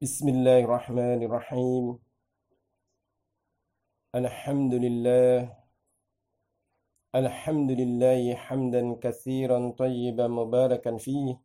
Bismillahirrahmanirrahim. Alhamdulillah. Alhamdulillahi hamdan katsiran tayyiban mubarakan fihi.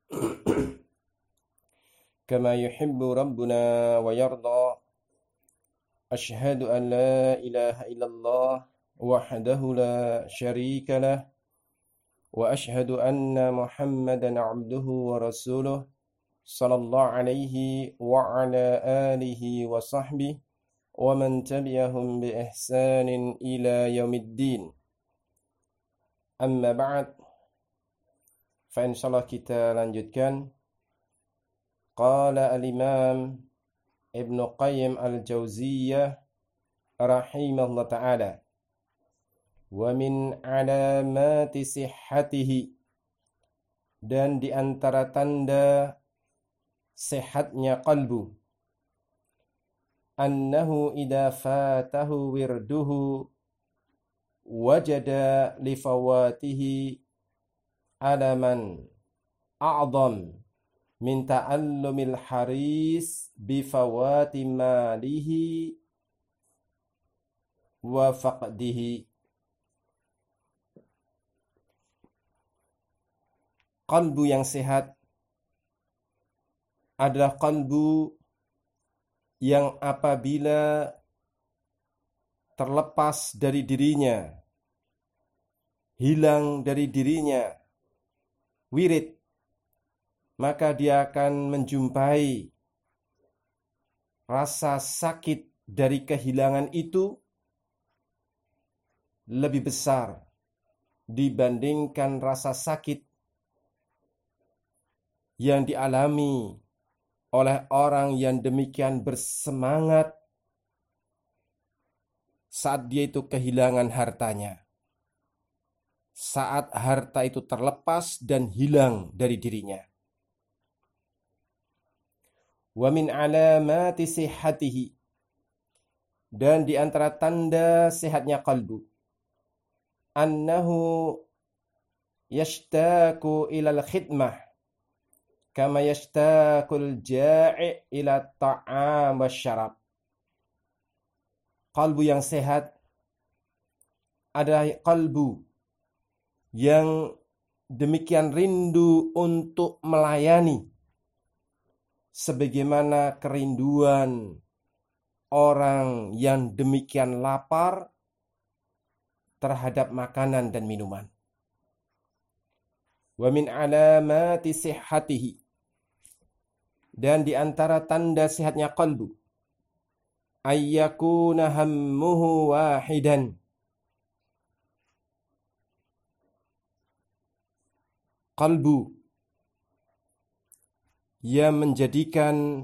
Kama yuhibbu rabbuna wa yarda. Ashhadu an la ilaha illallah wahdahu la syarika lah. Wa ashhadu anna Muhammadan abduhu wa rasuluh. Sallallahu alaihi wa ala alihi wa sahbihi wa man tabi'ahum bi ihsanin ila yaumiddin. Amma ba'd. Fa insyaallah kita lanjutkan. Qala al-Imam Ibn Qayyim al-Jauziyah rahimahullah ta'ala. Wa min alamati sihhatihi, dan di antara tanda sehatnya qalbu, annahu idza fatahu wirduhu wajada li fawatihi alaman a'dham min ta'allumil haris bi fawati malihi wa faqdihi. Qalbu yang sehat adalah kalbu yang apabila terlepas dari dirinya, hilang dari dirinya wirid, maka dia akan menjumpai rasa sakit dari kehilangan itu lebih besar dibandingkan rasa sakit yang dialami oleh orang yang demikian bersemangat saat dia itu kehilangan hartanya, saat harta itu terlepas dan hilang dari dirinya. Wa min alamati sihhatihi, dan di antara tanda sehatnya qalbu, annahu yashtaqu ilal khidmah kama yashtaqul ja'i ila ta'am wasyarab. Kalbu yang sehat adalah kalbu yang demikian rindu untuk melayani, sebagaimana kerinduan orang yang demikian lapar terhadap makanan dan minuman. Wa min alamati sihhatihi, dan di antara tanda sehatnya qalbu, ayyakuna hammuhu wahidan, qalbu yang menjadikan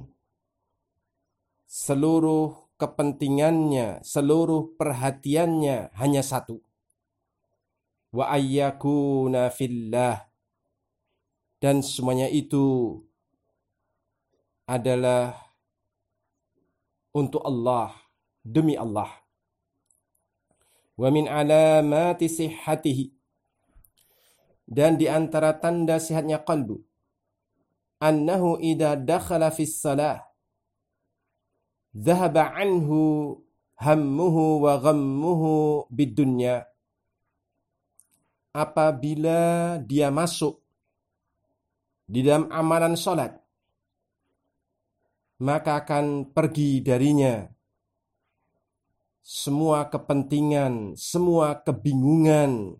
seluruh kepentingannya, seluruh perhatiannya hanya satu. Wa ayyakuna fillah, dan semuanya itu adalah untuk Allah, demi Allah. Wa min alamati sihhatihi, dan di antara tanda sehatnya qalbu, annahu idza dakhala fis salah dhahaba anhu hammuhu wa ghammuhu bidunya. Apabila dia masuk di dalam amalan salat, maka akan pergi darinya semua kepentingan, semua kebingungan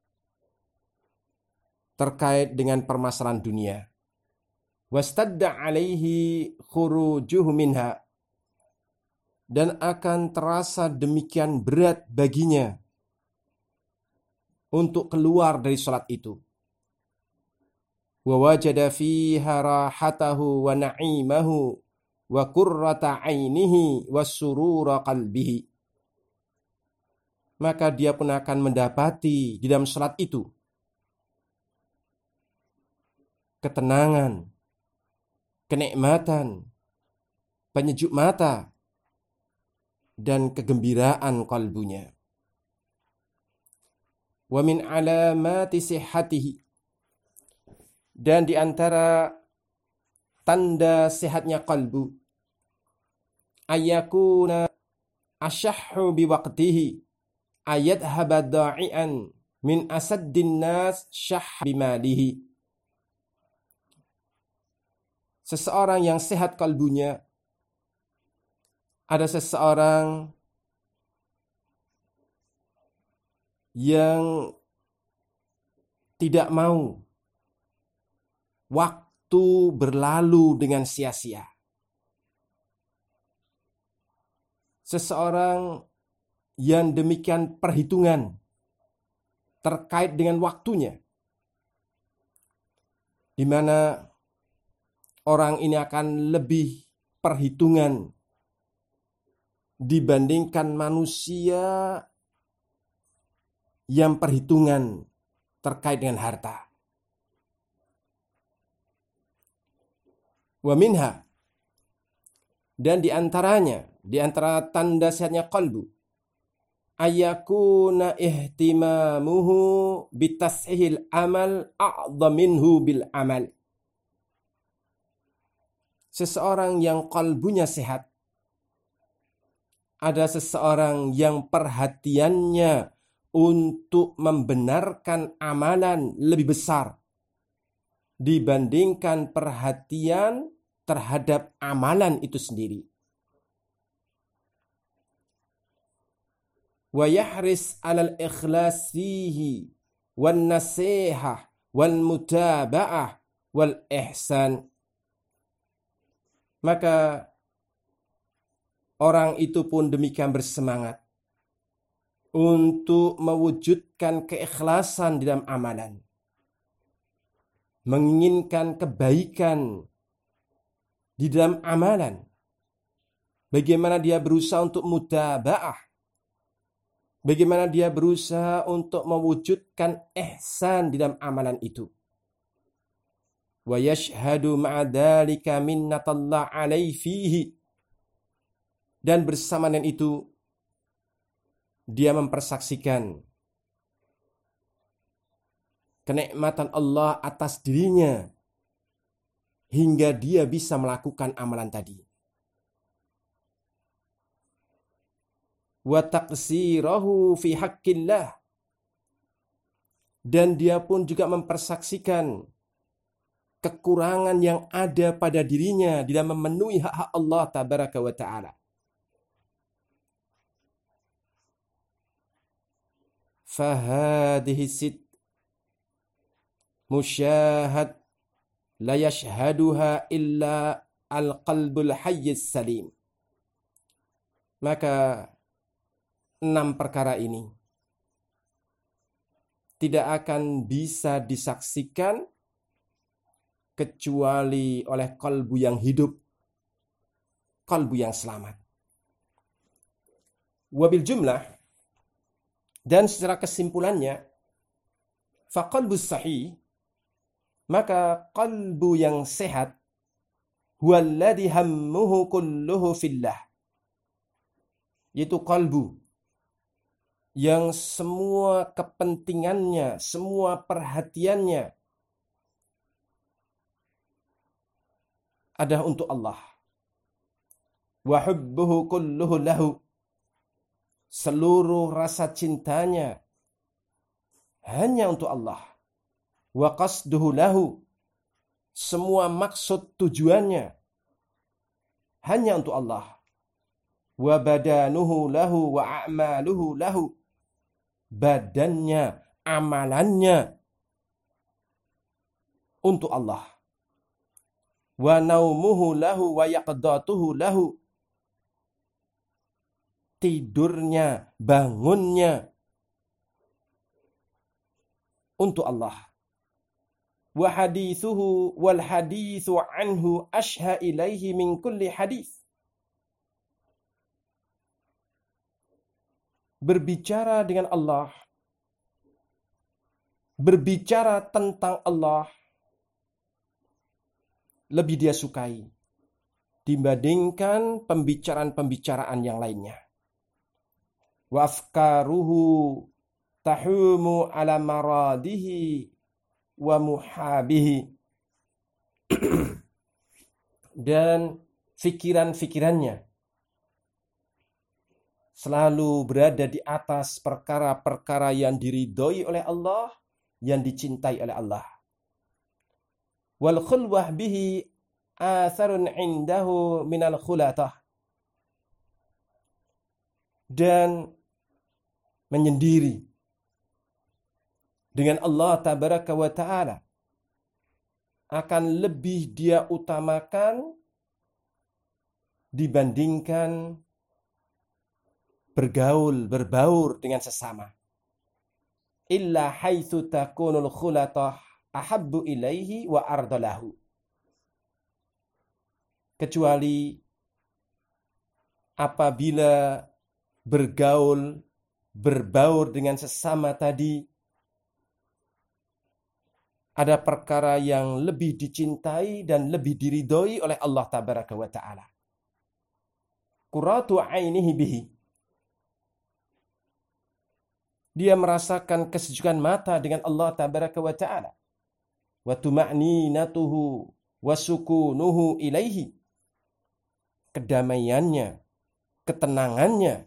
terkait dengan permasalahan dunia. Wastadda alaihi khurujuhu minha, dan akan terasa demikian berat baginya untuk keluar dari salat itu. Wa wajada fiha rahatahu wa na'imahu wa qurrata ainihi wa surura qalbihi. Maka dia pun akan mendapati di dalam salat itu ketenangan, kenikmatan, penyejuk mata, dan kegembiraan kalbunya. Wa min alamati sihhatihi, dan di antara tanda sehatnya kalbu, ayyakuna asyahhu biwaqtihi ayadhaba da'ian min asaddin nas syah bimalihi. Seseorang yang sehat kalbunya, ada seseorang yang tidak mau waktu berlalu dengan sia-sia. Seseorang yang demikian perhitungan terkait dengan waktunya, di mana orang ini akan lebih perhitungan dibandingkan manusia yang perhitungan terkait dengan harta. Wa minha, dan di antara tanda sehatnya qalbu, ayakuna ihtimamuhu bitashihil amal a'dha minhu bil amal. Seseorang yang qalbunya sehat, ada seseorang yang perhatiannya untuk membenarkan amalan lebih besar dibandingkan perhatian terhadap amalan itu sendiri. Wa yahris 'alal ikhlas fihi wan nasihah wal mutaba'ah wal ihsan. Maka orang itu pun demikian bersemangat untuk mewujudkan keikhlasan di dalam amalan, menginginkan kebaikan di dalam amalan. Bagaimana dia berusaha untuk mutaba'ah, bagaimana dia berusaha untuk mewujudkan ihsan di dalam amalan itu. Wa yashhadu ma'a dzalika minnatallah alaihi fihi, dan bersama dengan itu dia mempersaksikan kenikmatan Allah atas dirinya hingga dia bisa melakukan amalan tadi. Wa taqsirahu fi haqqillah, dan dia pun juga mempersaksikan kekurangan yang ada pada dirinya di dalam memenuhi hak-hak Allah tabaraka wa ta'ala. Fahadihi sit musyahad la yashhaduha illa al-qalbul hayyis salim. Maka 6 perkara ini tidak akan bisa disaksikan kecuali oleh kalbu yang hidup, kalbu yang selamat. Wabil jumlah, dan secara kesimpulannya, faqalbus sahih, maka kalbu yang sehat, huwallazi hammuhu kulluhu fillah, yaitu kalbu yang semua kepentingannya, semua perhatiannya adalah untuk Allah. Wa hubbuhu kulluhu lahu, seluruh rasa cintanya hanya untuk Allah. Wa qasduhu lahu, semua maksud tujuannya hanya untuk Allah. Wa badanuhu lahu wa a'maluhu lahu, badannya, amalannya untuk Allah. Wa naumuhu lahu wa yaqdatuhu lahu, tidurnya, bangunnya untuk Allah. Wa hadithuhu wal hadithu anhu ashha ilaihi min kulli hadith, berbicara dengan Allah, berbicara tentang Allah lebih dia sukai dibandingkan pembicaraan-pembicaraan yang lainnya. Wa afkaruhu tahumu ala maradihi wa muhabihi, dan fikiran-fikirannya selalu berada di atas perkara-perkara yang diridhoi oleh Allah, yang dicintai oleh Allah. Wal khulwah bihi atharun indahu minal khulatah. Dan menyendiri dengan Allah tabaraka wa ta'ala akan lebih dia utamakan dibandingkan berbaur dengan sesama. Illa haitsu takunul khulatah ahabbu ilaihi wa ardalahu. Kecuali apabila berbaur dengan sesama tadi ada perkara yang lebih dicintai dan lebih diridhoi oleh Allah tabaraka wa ta'ala. Qurratu ainihi bihi. Dia merasakan kesejukan mata dengan Allah tabaraka wa ta'ala. Wa tuma'ninatuhu wa sukunuhu ilaihi. Kedamaiannya, ketenangannya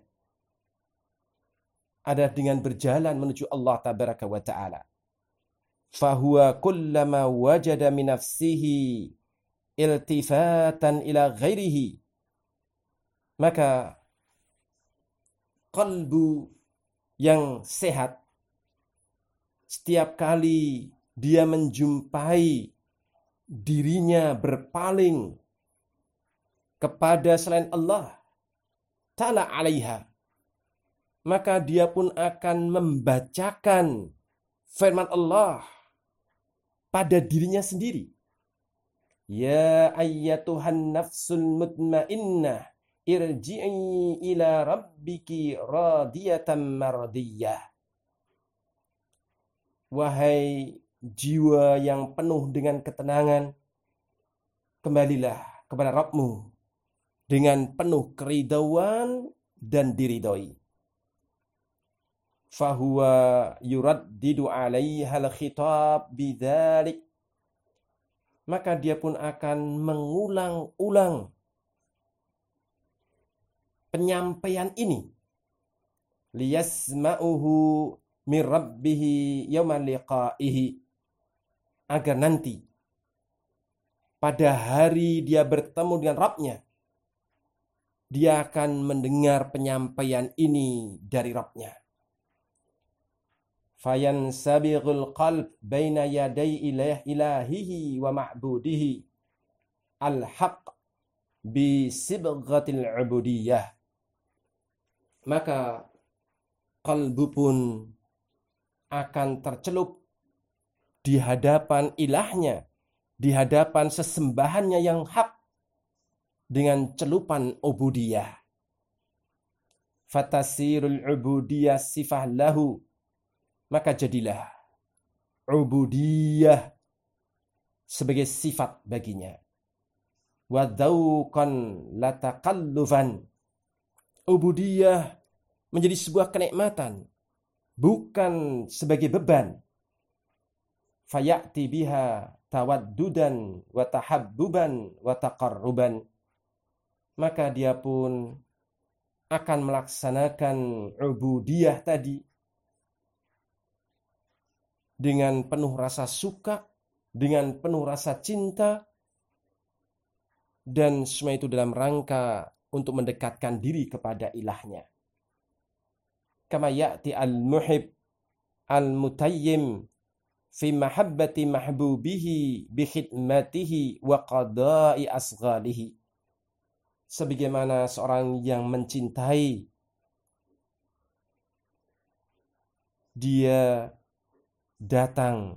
ada dengan berjalan menuju Allah tabaraka wa ta'ala. Fahuwa kullama wajada min nafsihi iltifatan ila ghairihi. Maka qalbu yang sehat setiap kali dia menjumpai dirinya berpaling kepada selain Allah ta'ala alaiha, maka dia pun akan membacakan firman Allah pada dirinya sendiri. Ya ayyatuhan nafsul mutmainnah irji'i ila rabbiki radiyatan mardiyah. Wahai jiwa yang penuh dengan ketenangan, kembalilah kepada Rabbmu dengan penuh keridhaan dan diridhoi. Fahuwa yuraddidu 'alaiha al-khitab bidzalik. Maka dia pun akan mengulang-ulang penyampaian ini. Liyasma'uhu min rabbihi yawma liqa'ihi. Agar nanti pada hari dia bertemu dengan Rabbnya, dia akan mendengar penyampaian ini dari Rabbnya. Fayansabighul qalb baina yaday ilahihi wa ma'budihi al-haq bi sibghatil ubudiyah. Maka kalbu pun akan tercelup di hadapan ilahnya, di hadapan sesembahannya yang hak dengan celupan ubudiyah. Fatasirul ubudiyah sifah lahu. Maka jadilah ubudiyah sebagai sifat baginya. Wa dzauqan lataqallufan. Ubudiyah menjadi sebuah kenikmatan, bukan sebagai beban. Fayati biha tawaddudan wa tahabbuban wa taqarruban. Maka dia pun akan melaksanakan ubudiyah tadi dengan penuh rasa suka, dengan penuh rasa cinta, dan semua itu dalam rangka untuk mendekatkan diri kepada ilahnya. Kama ya'ti al-muhib al-mutayyim fi mahabbati mahbubihi bi khidmatihi wa qada'i asghalihi. Sebagaimana seorang yang mencintai, dia datang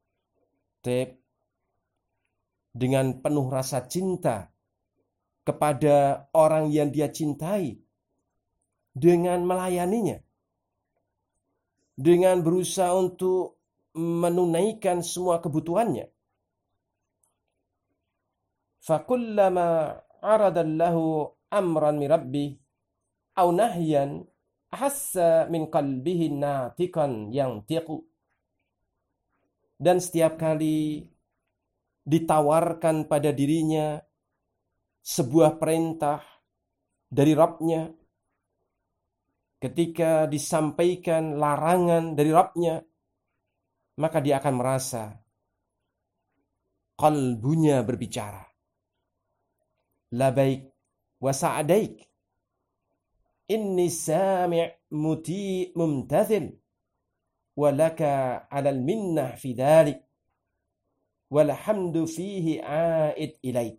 dengan penuh rasa cinta kepada orang yang dia cintai, dengan melayaninya, dengan berusaha untuk menunaikan semua kebutuhannya. Fakullama aradallahu amran min rabbih aw nahyan ahassa min qalbihi natiqan yantiqu. Dan setiap kali ditawarkan pada dirinya sebuah perintah dari Rabbnya ketika disampaikan larangan dari Rabbnya, maka dia akan merasa qalbunya berbicara. Labaik wa sa'adaik. Inni sami' muti' mumtathil. Walaka 'alal minnah fi dhalik. Walhamdu fihi 'aid ilaik.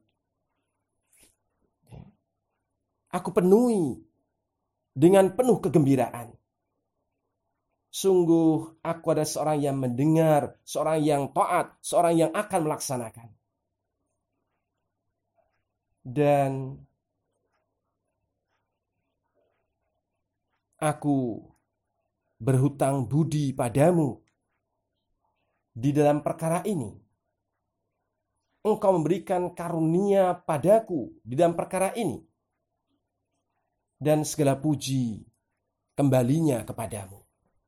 Aku penuhi dengan penuh kegembiraan. Sungguh aku adalah seorang yang mendengar, seorang yang taat, seorang yang akan melaksanakan. Dan aku berhutang budi padamu di dalam perkara ini. Engkau memberikan karunia padaku di dalam perkara ini. Dan segala puji kembalinya kepadamu.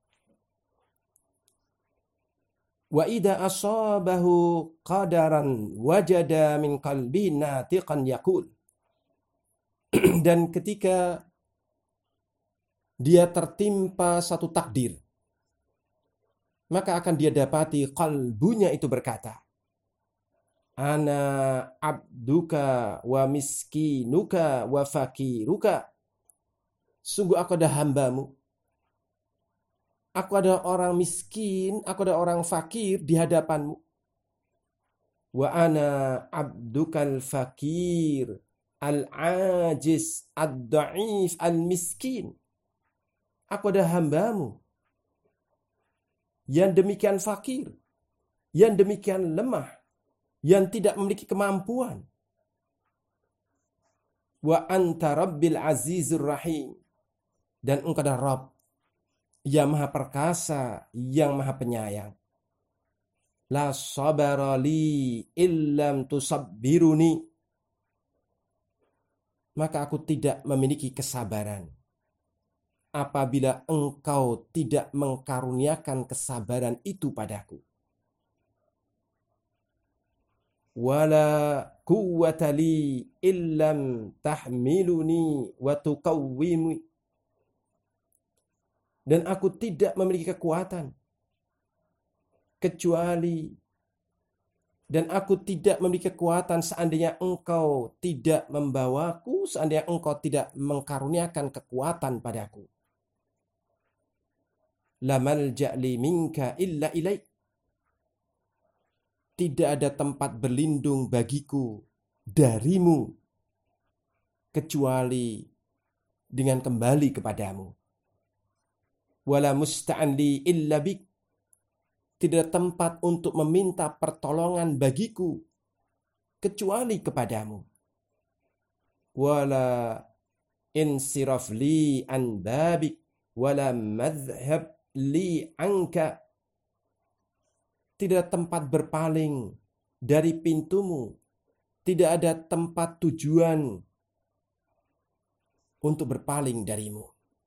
Wa idza asabahu qadaran wajada min qalbihi natiqan yaqul. Dan ketika dia tertimpa satu takdir, maka akan dia dapati qalbunya itu berkata, ana abduka wa miskinuka wa fakiruka. Sungguh aku adalah hambamu. Aku adalah orang miskin, aku adalah orang fakir di hadapanmu. Wa ana abdukal fakir, al-ajiz, ad-da'if, al-miskin. Aku adalah hambamu yang demikian fakir, yang demikian lemah, yang tidak memiliki kemampuan. Wa anta rabbil azizur rahim. Dan engkau adalah Rabb yang maha perkasa, yang maha penyayang. La sabara li illam tusabbiruni. Maka aku tidak memiliki kesabaran apabila engkau tidak mengkaruniakan kesabaran itu padaku. Wala quwwata li illam tahmiluni wa tuqawwimi. Dan aku tidak memiliki kekuatan kecuali, dan aku tidak memiliki kekuatan seandainya engkau tidak membawaku, seandainya engkau tidak mengkaruniakan kekuatan padaku. La malja' li minka illa ilaik. Tidak ada tempat berlindung bagiku darimu kecuali dengan kembali kepadamu. Wala musta'an li illa bik. Tidak ada tempat untuk meminta pertolongan bagiku kecuali kepadamu. Wala insiraf li an babik wala madhhab li anka. Tidak ada tempat berpaling dari pintumu. Tidak ada tempat tujuan untuk berpaling darimu.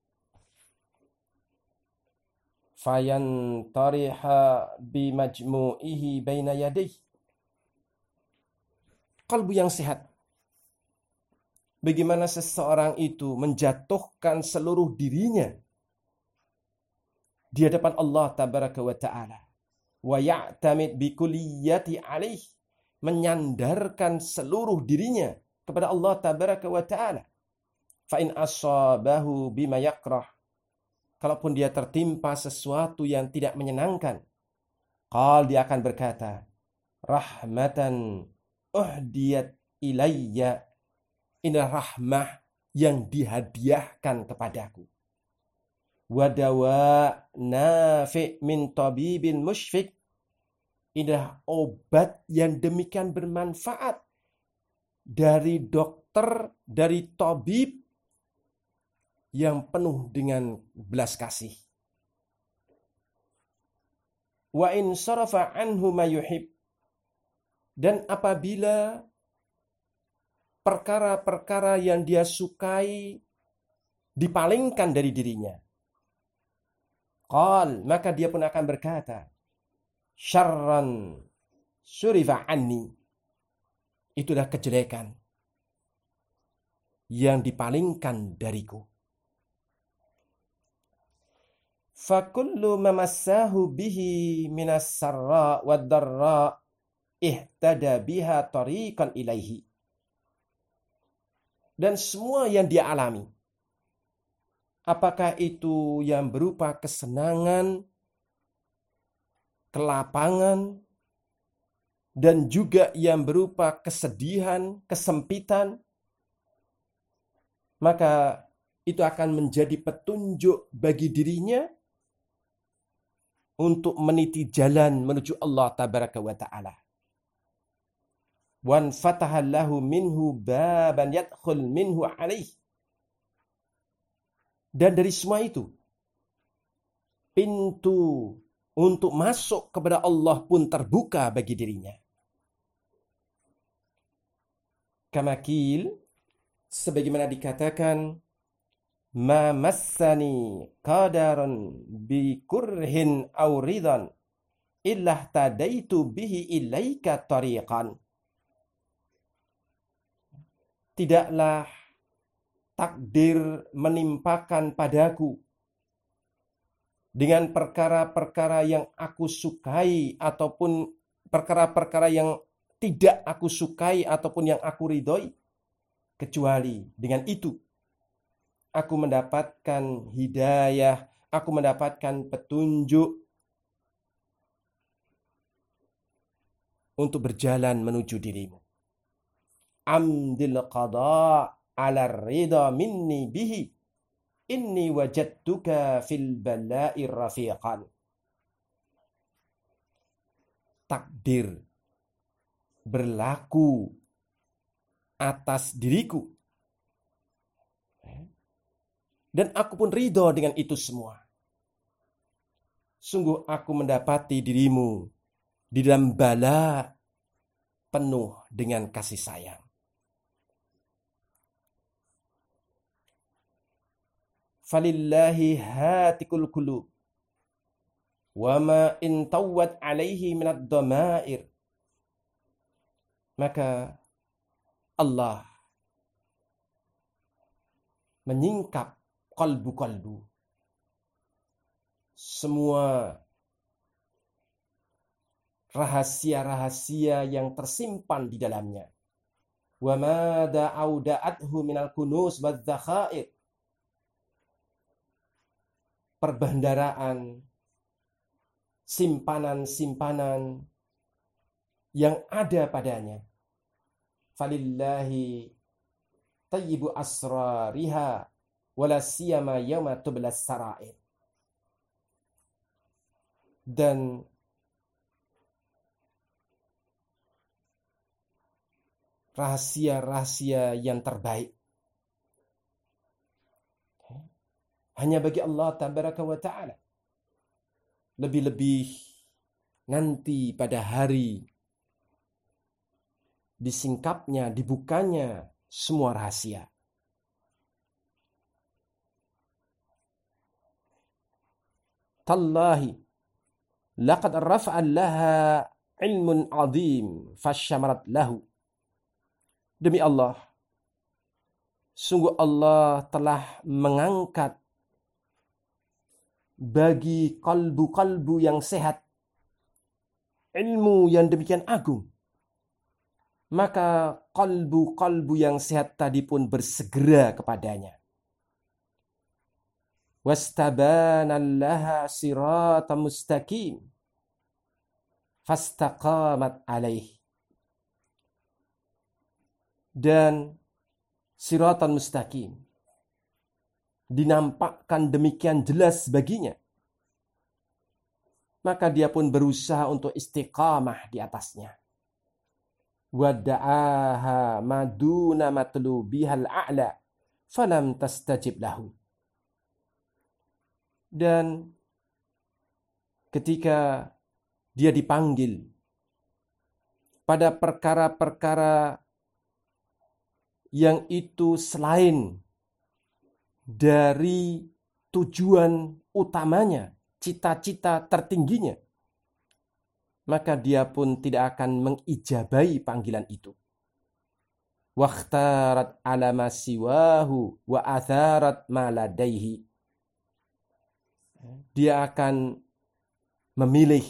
Fayan tariha bimajmu'ihi baina yadayh. Kalbu yang sehat. Bagaimana seseorang itu menjatuhkan seluruh dirinya di hadapan Allah tabaraka wa ta'ala. Wa ya'tamid bikulliyati alaih. Menyandarkan seluruh dirinya kepada Allah tabaraka wa ta'ala. Fa in asabahu bima yakrah. Kalaupun dia tertimpa sesuatu yang tidak menyenangkan, dia akan berkata, rahmatan uhdiyat ilayya. Inilah rahmah yang dihadiahkan kepadaku. Wadawa nafi' min tabibin musyfik. Inilah obat yang demikian bermanfaat dari dokter, dari tabib yang penuh dengan belas kasih. Wa in sarafa anhu ma yuhib. Dan apabila perkara-perkara yang dia sukai dipalingkan dari dirinya, maka dia pun akan berkata, syarran surifa anni. Itulah kejelekan yang dipalingkan dariku. Fakullu mamassahu bihi minas sarra wad darra ihtada biha tariqan ilaihi. Dan semua yang dia alami, apakah itu yang berupa kesenangan, kelapangan, dan juga yang berupa kesedihan, kesempitan, maka itu akan menjadi petunjuk bagi dirinya untuk meniti jalan menuju Allah tabaraka wa ta'ala. Wan fatahallahu minhu baban yadkhul minhu alaih. Dan dari semua itu, pintu untuk masuk kepada Allah pun terbuka bagi dirinya. Kamakil, sebagaimana dikatakan, ma massani qadarun bi kurhin aw ridan illa tadaitu bihi ilaika tariqan. Tidaklah takdir menimpakan padaku dengan perkara-perkara yang aku sukai ataupun perkara-perkara yang tidak aku sukai ataupun yang aku ridhoi, kecuali dengan itu aku mendapatkan hidayah, aku mendapatkan petunjuk untuk berjalan menuju dirimu. Amdil qada ala ridha minni bihi inni wajadtuka fil bala'i rafiqan. Takdir berlaku atas diriku, dan aku pun ridho dengan itu semua. Sungguh aku mendapati dirimu di dalam bala penuh dengan kasih sayang. Falillahi hatikul qulub wa ma in tawwat alaihi minad dhamair. Maka Allah menyingkap kalbu-kalbu, semua rahasia-rahasia yang tersimpan di dalamnya. Wa ma da'auda'athu minal kunuz wadz zakhair. Perbendaraan, simpanan-simpanan yang ada padanya. Falillahi tayyibu asrariha wala siyama yawma tublas sarair. Dan rahasia-rahasia yang terbaik hanya bagi Allah tabaraka wa ta'ala. Lebih-lebih nanti pada hari disingkapnya, dibukanya semua rahasia. Tallahi laqad rafa'an laha ilmun azim fasyamarat lahu. Demi Allah, sungguh Allah telah mengangkat bagi kalbu-kalbu yang sehat ilmu yang demikian agung. Maka kalbu-kalbu yang sehat tadi pun bersegera kepadanya. Wastabana laha siratan mustaqim fastaqamat alaih. Dan siratan mustaqim dinampakkan demikian jelas baginya, maka dia pun berusaha untuk istiqamah di atasnya. Wada'aha maduna matlubihal a'la falam tastajib lahu. Dan ketika dia dipanggil pada perkara-perkara yang itu selain dari tujuan utamanya, cita-cita tertingginya, maka dia pun tidak akan mengijabahi panggilan itu. Wakhtarat ala ma siwahu wa atharat ma ladaihi. dia akan memilih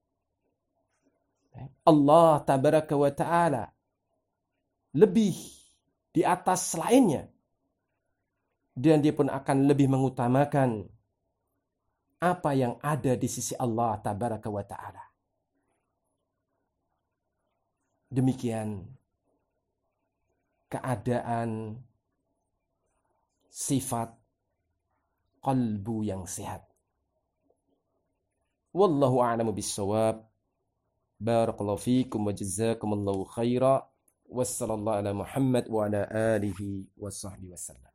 Allah tabaraka wa ta'ala lebih di atas selainnya, dan dia pun akan lebih mengutamakan apa yang ada di sisi Allah tabaraka wa ta'ala. Demikian keadaan sifat qalbu yang sehat. Wallahu a'lamu bis-shawab. Barakallahu fikum wa jazakumullahu khaira. Wassallallahu ala Muhammad wa ala alihi wa sahbihi wasallam.